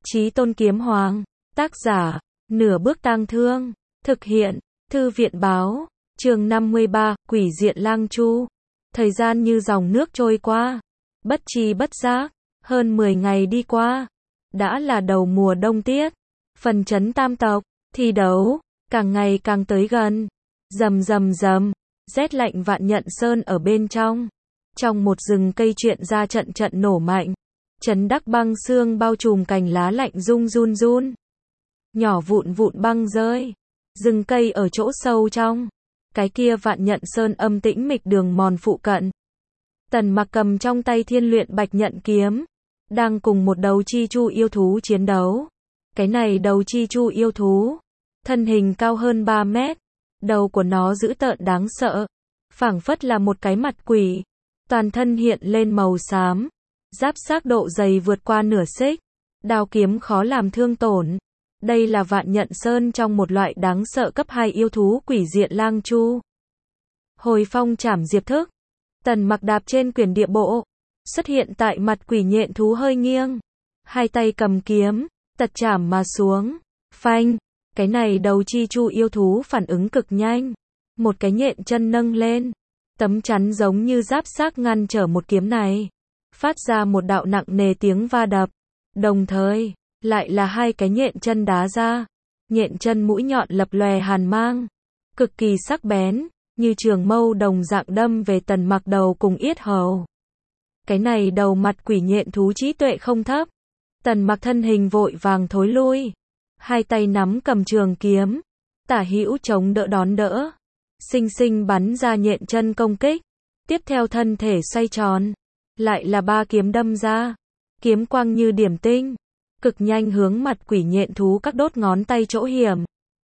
Chí Tôn Kiếm Hoàng, tác giả, Nửa Bước Tang Thương, thực hiện, Thư viện Báo, chương 53, Quỷ Diện Lang Chu. Thời gian như dòng nước trôi qua, bất tri bất giác, hơn 10 ngày đi qua, đã là đầu mùa đông tiết, phần trấn tam tộc, thi đấu, càng ngày càng tới gần, rầm rầm rầm, rét lạnh vạn nhận sơn ở bên trong một rừng cây chuyện ra trận trận nổ mạnh, chấn đắc băng xương bao trùm cành lá lạnh run run, nhỏ vụn băng rơi, rừng cây ở chỗ sâu trong, cái kia vạn nhận sơn âm tĩnh mịch đường mòn phụ cận. Tần Mặc cầm trong tay thiên luyện bạch nhận kiếm, đang cùng một đầu chi chu yêu thú chiến đấu. Cái này đầu chi chu yêu thú, thân hình cao hơn 3 mét, đầu của nó dữ tợn đáng sợ, phảng phất là một cái mặt quỷ, toàn thân hiện lên màu xám, giáp xác độ dày vượt qua nửa xích, đao kiếm khó làm thương tổn. Đây là vạn nhận sơn trong một loại đáng sợ cấp 2 yêu thú quỷ diện lang chu. Hồi phong trảm diệp thức, Tần Mặc đạp trên quyển địa bộ, xuất hiện tại mặt quỷ nhện thú hơi nghiêng, hai tay cầm kiếm, tật chảm mà xuống, phanh, cái này đầu chi chu yêu thú phản ứng cực nhanh, một cái nhện chân nâng lên, tấm chắn giống như giáp xác ngăn trở một kiếm này, phát ra một đạo nặng nề tiếng va đập, đồng thời, lại là hai cái nhện chân đá ra, nhện chân mũi nhọn lập lòe hàn mang, cực kỳ sắc bén, như trường mâu đồng dạng đâm về Tần Mặc đầu cùng yết hầu. Cái này đầu mặt quỷ nhện thú trí tuệ không thấp, Tần Mặc thân hình vội vàng thối lui, hai tay nắm cầm trường kiếm, tả hữu chống đỡ đón đỡ, sinh sinh bắn ra nhện chân công kích, tiếp theo thân thể xoay tròn, lại là 3 kiếm đâm ra, kiếm quang như điểm tinh, cực nhanh hướng mặt quỷ nhện thú các đốt ngón tay chỗ hiểm.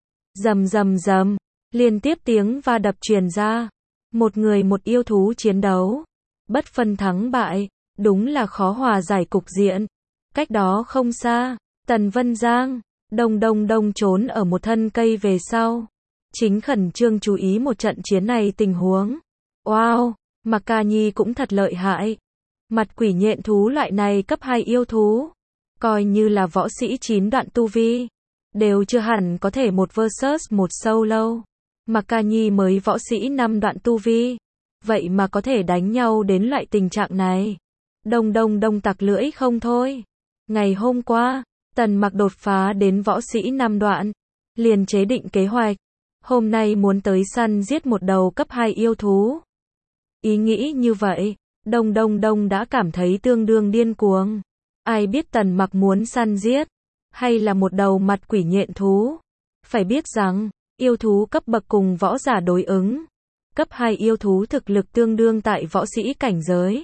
Rầm rầm rầm, liên tiếp tiếng va đập truyền ra, một người một yêu thú chiến đấu, bất phân thắng bại, đúng là khó hòa giải cục diện. Cách đó không xa, Tần Vân Giang, đông trốn ở một thân cây về sau, chính khẩn trương chú ý một trận chiến này tình huống. Wow, Mạc Ca Nhi cũng thật lợi hại. Mặt quỷ nhện thú loại này cấp 2 yêu thú, coi như là võ sĩ 9 đoạn tu vi, đều chưa hẳn có thể một versus một solo. Mạc Ca Nhi mới võ sĩ 5 đoạn tu vi, vậy mà có thể đánh nhau đến loại tình trạng này. Đông tặc lưỡi không thôi. Ngày hôm qua, Tần Mặc đột phá đến võ sĩ 5 đoạn, liền chế định kế hoạch, hôm nay muốn tới săn giết một đầu cấp 2 yêu thú. Ý nghĩ như vậy, Đông đã cảm thấy tương đương điên cuồng. Ai biết Tần Mặc muốn săn giết, hay là một đầu mặt quỷ nhện thú. Phải biết rằng, yêu thú cấp bậc cùng võ giả đối ứng. Cấp 2 yêu thú thực lực tương đương tại võ sĩ cảnh giới.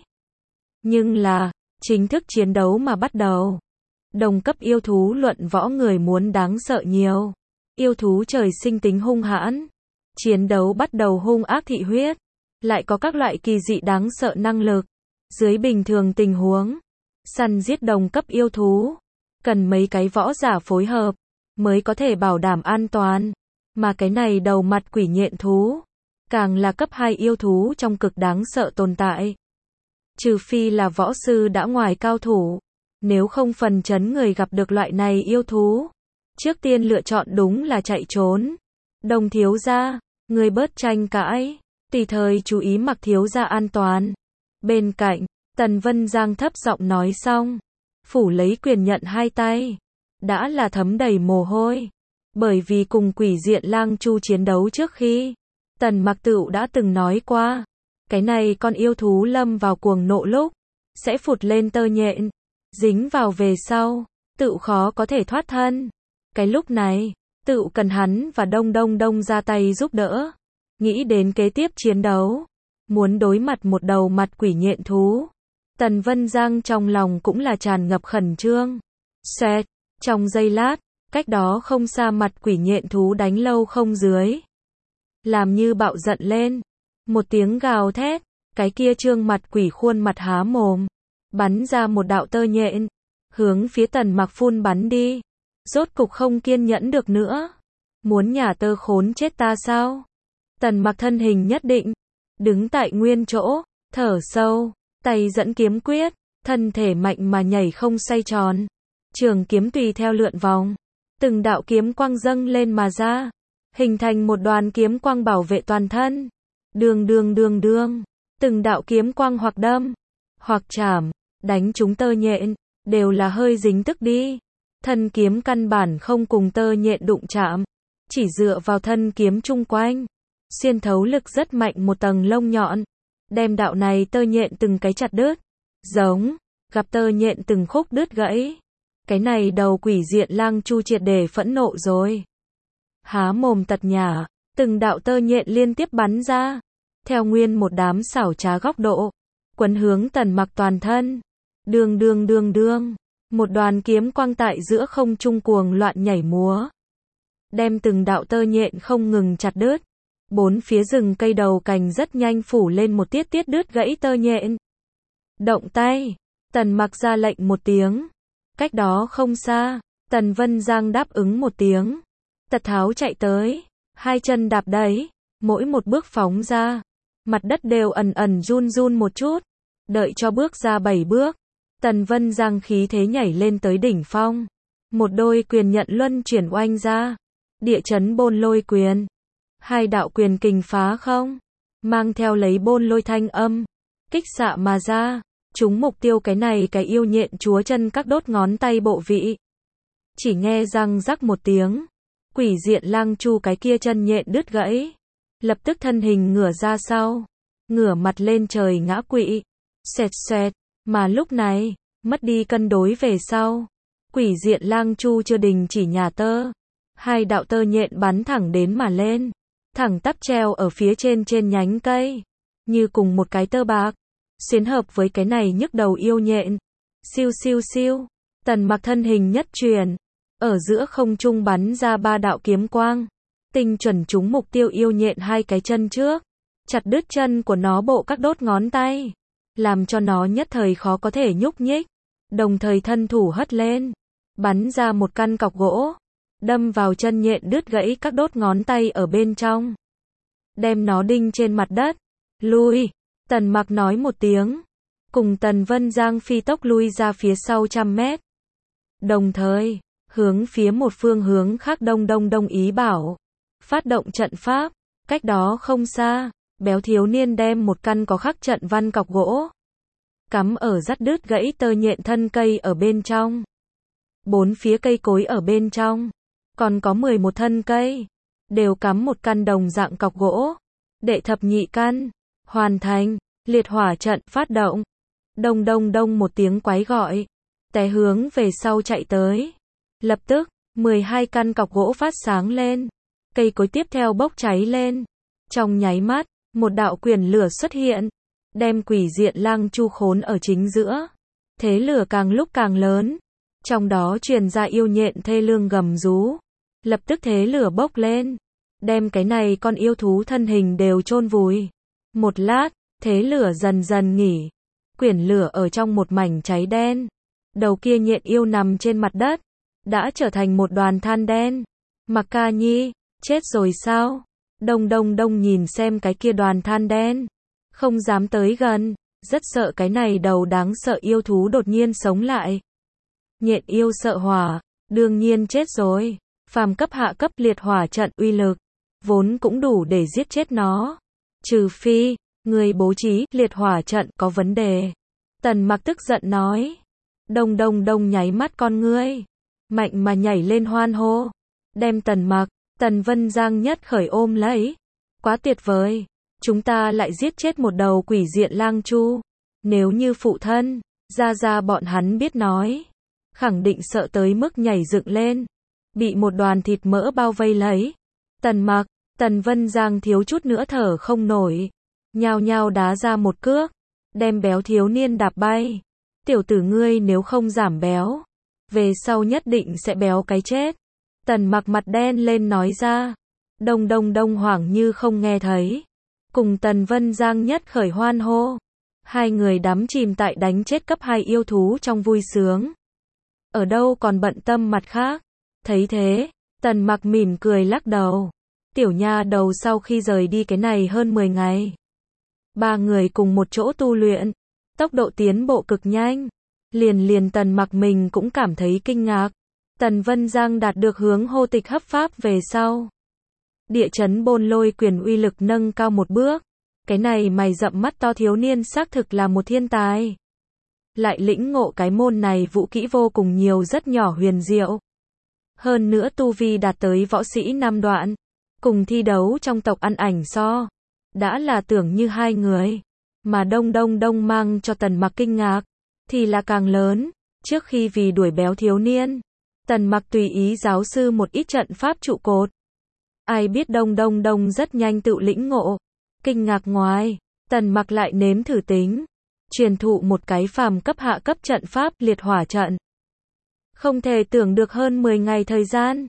Nhưng là, chính thức chiến đấu mà bắt đầu. Đồng cấp yêu thú luận võ người muốn đáng sợ nhiều. Yêu thú trời sinh tính hung hãn. Chiến đấu bắt đầu hung ác thị huyết. Lại có các loại kỳ dị đáng sợ năng lực. Dưới bình thường tình huống, săn giết đồng cấp yêu thú, cần mấy cái võ giả phối hợp, mới có thể bảo đảm an toàn. Mà cái này đầu mặt quỷ nhện thú, càng là cấp 2 yêu thú trong cực đáng sợ tồn tại. Trừ phi là võ sư đã ngoài cao thủ, nếu không phần chấn người gặp được loại này yêu thú, trước tiên lựa chọn đúng là chạy trốn. Đồng thiếu gia, người bớt tranh cãi, tùy thời chú ý Mặc thiếu gia an toàn. Bên cạnh, Tần Vân Giang thấp giọng nói xong, phủ lấy quyền nhận hai tay, đã là thấm đầy mồ hôi, bởi vì cùng quỷ diện lang chu chiến đấu trước khi, Tần Mặc tựu đã từng nói qua, cái này con yêu thú lâm vào cuồng nộ lúc, sẽ phụt lên tơ nhện, dính vào về sau, tựu khó có thể thoát thân. Cái lúc này, tựu cần hắn và đông ra tay giúp đỡ. Nghĩ đến kế tiếp chiến đấu, muốn đối mặt một đầu mặt quỷ nhện thú, Tần Vân Giang trong lòng cũng là tràn ngập khẩn trương. Xoẹt, trong giây lát, cách đó không xa mặt quỷ nhện thú đánh lâu không dưới, làm như bạo giận lên, một tiếng gào thét, cái kia trương mặt quỷ khuôn mặt há mồm, bắn ra một đạo tơ nhện, hướng phía Tần Mặc phun bắn đi. Rốt cục không kiên nhẫn được nữa, muốn nhả tơ khốn chết ta sao? Tần Mặc thân hình nhất định, đứng tại nguyên chỗ, thở sâu, tay dẫn kiếm quyết, thân thể mạnh mà nhảy không xoay tròn, Trường kiếm tùy theo lượn vòng, từng đạo kiếm quang dâng lên mà ra, hình thành một đoàn kiếm quang bảo vệ toàn thân. Đường đường đường đường, từng đạo kiếm quang hoặc đâm, hoặc chảm, đánh trúng tơ nhện, đều là hơi dính tức đi. Thân kiếm căn bản không cùng tơ nhện đụng chạm, chỉ dựa vào thân kiếm chung quanh, xuyên thấu lực rất mạnh một tầng lông nhọn, đem đạo này tơ nhện từng cái chặt đứt, giống, gặp tơ nhện từng khúc đứt gãy. Cái này đầu quỷ diện lang chu triệt để phẫn nộ rồi. Há mồm tật nhả, từng đạo tơ nhện liên tiếp bắn ra, theo nguyên một đám xảo trá góc độ, quấn hướng Tần Mặc toàn thân. Đường đường đường đường, một đoàn kiếm quang tại giữa không trung cuồng loạn nhảy múa, đem từng đạo tơ nhện không ngừng chặt đứt. Bốn phía rừng cây đầu cành rất nhanh phủ lên một tiết tiết đứt gãy tơ nhện. Động tay, Tần Mặc ra lệnh một tiếng. Cách đó không xa, Tần Vân Giang đáp ứng một tiếng. Tật Tháo chạy tới, hai chân đạp đẩy, mỗi một bước phóng ra, mặt đất đều ẩn ẩn run run một chút. Đợi cho bước ra 7 bước, Tần Vân Giang khí thế nhảy lên tới đỉnh phong. Một đôi quyền nhận luân chuyển oanh ra, địa chấn bôn lôi quyền. Hai đạo quyền kình phá không, mang theo lấy bôn lôi thanh âm, kích xạ mà ra, trúng mục tiêu cái này cái yêu nhện chúa chân các đốt ngón tay bộ vị. Chỉ nghe răng rắc một tiếng, quỷ diện lang chu cái kia chân nhện đứt gãy, lập tức thân hình ngửa ra sau, ngửa mặt lên trời ngã quỵ, xoẹt xoẹt, mà lúc này, mất đi cân đối về sau, quỷ diện lang chu chưa đình chỉ nhả tơ, hai đạo tơ nhện bắn thẳng đến mà lên, thẳng tắp treo ở phía trên trên nhánh cây, như cùng một cái tơ bạc, xuyến hợp với cái này nhức đầu yêu nhện. Siêu siêu siêu, Tần Mặc thân hình nhất truyền, ở giữa không trung bắn ra 3 đạo kiếm quang, tinh chuẩn trúng mục tiêu yêu nhện hai cái chân trước, chặt đứt chân của nó bộ các đốt ngón tay, làm cho nó nhất thời khó có thể nhúc nhích, đồng thời thân thủ hất lên, bắn ra một căn cọc gỗ, đâm vào chân nhện đứt gãy các đốt ngón tay ở bên trong, đem nó đinh trên mặt đất. Lui, Tần Mặc nói một tiếng, cùng Tần Vân Giang phi tốc lui ra phía sau 100 mét. Đồng thời, hướng phía một phương hướng khác đông đông đông ý bảo, phát động trận pháp. Cách đó không xa, béo thiếu niên đem một căn có khắc trận văn cọc gỗ, cắm ở dắt đứt gãy tơ nhện thân cây ở bên trong. Bốn phía cây cối ở bên trong, còn có 11 thân cây, đều cắm một căn đồng dạng cọc gỗ. Đệ thập nhị căn, hoàn thành, liệt hỏa trận phát động. Đông đông đông một tiếng quái gọi, té hướng về sau chạy tới. Lập tức, 12 căn cọc gỗ phát sáng lên, cây cối tiếp theo bốc cháy lên. Trong nháy mắt, một đạo quyền lửa xuất hiện, đem quỷ diện lang chu khốn ở chính giữa. Thế lửa càng lúc càng lớn, trong đó truyền ra yêu nhện thê lương gầm rú. Lập tức thế lửa bốc lên, đem cái này con yêu thú thân hình đều chôn vùi. Một lát, thế lửa dần dần nghỉ, quyển lửa ở trong một mảnh cháy đen. Đầu kia nhện yêu nằm trên mặt đất, đã trở thành một đoàn than đen. Mặc Ca Nhi, chết rồi sao? Đông đông đông nhìn xem cái kia đoàn than đen, không dám tới gần, rất sợ cái này đầu đáng sợ yêu thú đột nhiên sống lại. Nhện yêu sợ hỏa, đương nhiên chết rồi. Phàm cấp hạ cấp liệt hỏa trận uy lực, vốn cũng đủ để giết chết nó. Trừ phi, người bố trí liệt hỏa trận có vấn đề. Tần Mặc tức giận nói. Đông đông đông nháy mắt con ngươi, mạnh mà nhảy lên hoan hô, đem Tần Mặc, Tần Vân Giang nhất khởi ôm lấy. Quá tuyệt vời, chúng ta lại giết chết một đầu quỷ diện lang chu. Nếu như phụ thân, gia bọn hắn biết nói, khẳng định sợ tới mức nhảy dựng lên, bị một đoàn thịt mỡ bao vây lấy. Tần Mặc, Tần Vân Giang thiếu chút nữa thở không nổi, nhao nhao đá ra một cước, đem béo thiếu niên đạp bay. Tiểu tử ngươi nếu không giảm béo, về sau nhất định sẽ béo cái chết. Tần Mặc mặt đen lên nói ra. Đông đông đông hoảng như không nghe thấy, cùng Tần Vân Giang nhất khởi hoan hô. Hai người đắm chìm tại đánh chết cấp 2 yêu thú trong vui sướng, ở đâu còn bận tâm mặt khác. Thấy thế, Tần Mặc mỉm cười lắc đầu. Tiểu nha đầu sau khi rời đi cái này hơn 10 ngày, ba người cùng một chỗ tu luyện, tốc độ tiến bộ cực nhanh, Liền Tần Mặc mình cũng cảm thấy kinh ngạc. Tần Vân Giang đạt được hướng hô tịch hấp pháp về sau. Địa chấn bôn lôi quyền uy lực nâng cao một bước. Cái này mày rậm mắt to thiếu niên xác thực là một thiên tài. Lại lĩnh ngộ cái môn này vũ kỹ vô cùng nhiều rất nhỏ huyền diệu. Hơn nữa tu vi đạt tới võ sĩ 5 đoạn. Cùng thi đấu trong tộc ăn ảnh so. Đã là tưởng như hai người. Mà đông mang cho Tần Mặc kinh ngạc. Thì là càng lớn. Trước khi vì đuổi béo thiếu niên. Tần Mặc tùy ý giáo sư một ít trận pháp trụ cột. Ai biết đông rất nhanh tự lĩnh ngộ. Kinh ngạc ngoài. Tần Mặc lại nếm thử tính. Truyền thụ một cái phàm cấp hạ cấp trận pháp liệt hỏa trận. Không thể tưởng được hơn 10 ngày thời gian.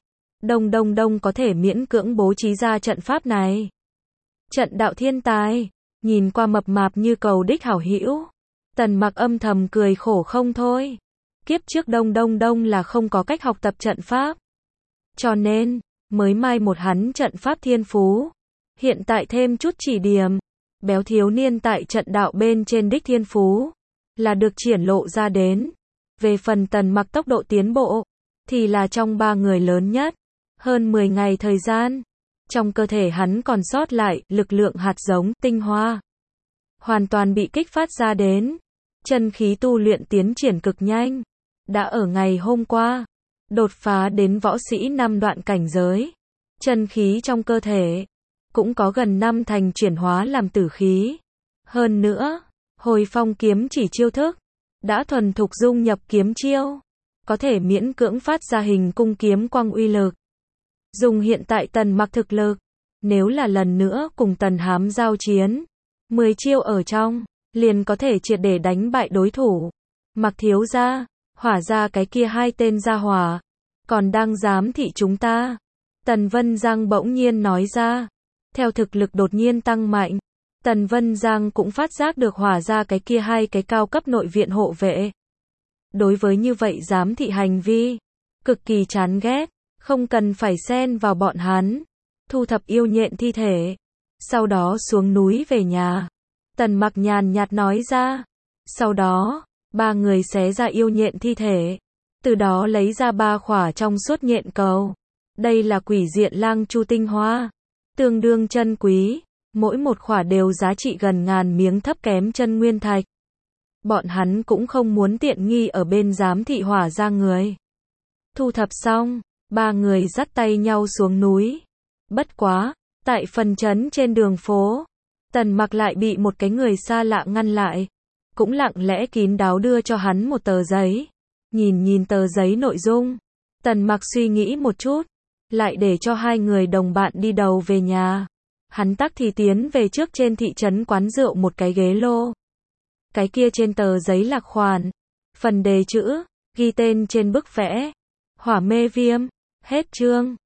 Đông có thể miễn cưỡng bố trí ra trận pháp này. Trận đạo thiên tài. Nhìn qua mập mạp như cầu đích hảo hữu. Tần Mặc âm thầm cười khổ không thôi. Kiếp trước đông là không có cách học tập trận pháp. Cho nên, mới mai một hắn trận pháp thiên phú. Hiện tại thêm chút chỉ điểm. Béo thiếu niên tại trận đạo bên trên đích thiên phú. Là được triển lộ ra đến. Về phần Tần Mặc tốc độ tiến bộ. Thì là trong 3 người lớn nhất. Hơn 10 ngày thời gian. Trong cơ thể hắn còn sót lại lực lượng hạt giống, tinh hoa. Hoàn toàn bị kích phát ra đến. Chân khí tu luyện tiến triển cực nhanh. Đã ở ngày hôm qua. Đột phá đến võ sĩ 5 đoạn cảnh giới. Chân khí trong cơ thể. Cũng có gần 5 thành chuyển hóa làm tử khí. Hơn nữa, hồi phong kiếm chỉ chiêu thức. Đã thuần thục dung nhập kiếm chiêu. Có thể miễn cưỡng phát ra hình cung kiếm quang uy lực. Dùng hiện tại Tần Mặc thực lực. Nếu là lần nữa cùng Tần Hám giao chiến. 10 chiêu ở trong. Liền có thể triệt để đánh bại đối thủ. Mặc thiếu gia. Hỏa ra cái kia hai tên gia hỏa. Còn đang giám thị chúng ta. Tần Vân Giang bỗng nhiên nói ra. Theo thực lực đột nhiên tăng mạnh. Tần Vân Giang cũng phát giác được hỏa ra cái kia hai cái cao cấp nội viện hộ vệ. Đối với như vậy giám thị hành vi. Cực kỳ chán ghét. Không cần phải xen vào bọn hắn. Thu thập yêu nhện thi thể. Sau đó xuống núi về nhà. Tần Mặc nhàn nhạt nói ra. Sau đó, 3 người xé ra yêu nhện thi thể. Từ đó lấy ra 3 khỏa trong suốt nhện cầu. Đây là quỷ diện lang chu tinh hoa. Tương đương chân quý. Mỗi một khỏa đều giá trị gần ngàn miếng thấp kém chân nguyên thạch. Bọn hắn cũng không muốn tiện nghi ở bên giám thị hỏa ra người. Thu thập xong, 3 người dắt tay nhau xuống núi. Bất quá, tại phần trấn trên đường phố, Tần Mặc lại bị một cái người xa lạ ngăn lại. Cũng lặng lẽ kín đáo đưa cho hắn một tờ giấy. Nhìn tờ giấy nội dung. Tần Mặc suy nghĩ một chút. Lại để cho 2 người đồng bạn đi đầu về nhà. Hắn tắc thì tiến về trước trên thị trấn quán rượu một cái ghế lô. Cái kia trên tờ giấy lạc khoản. Phần đề chữ, ghi tên trên bức vẽ. Hỏa mê viêm. Hết chương.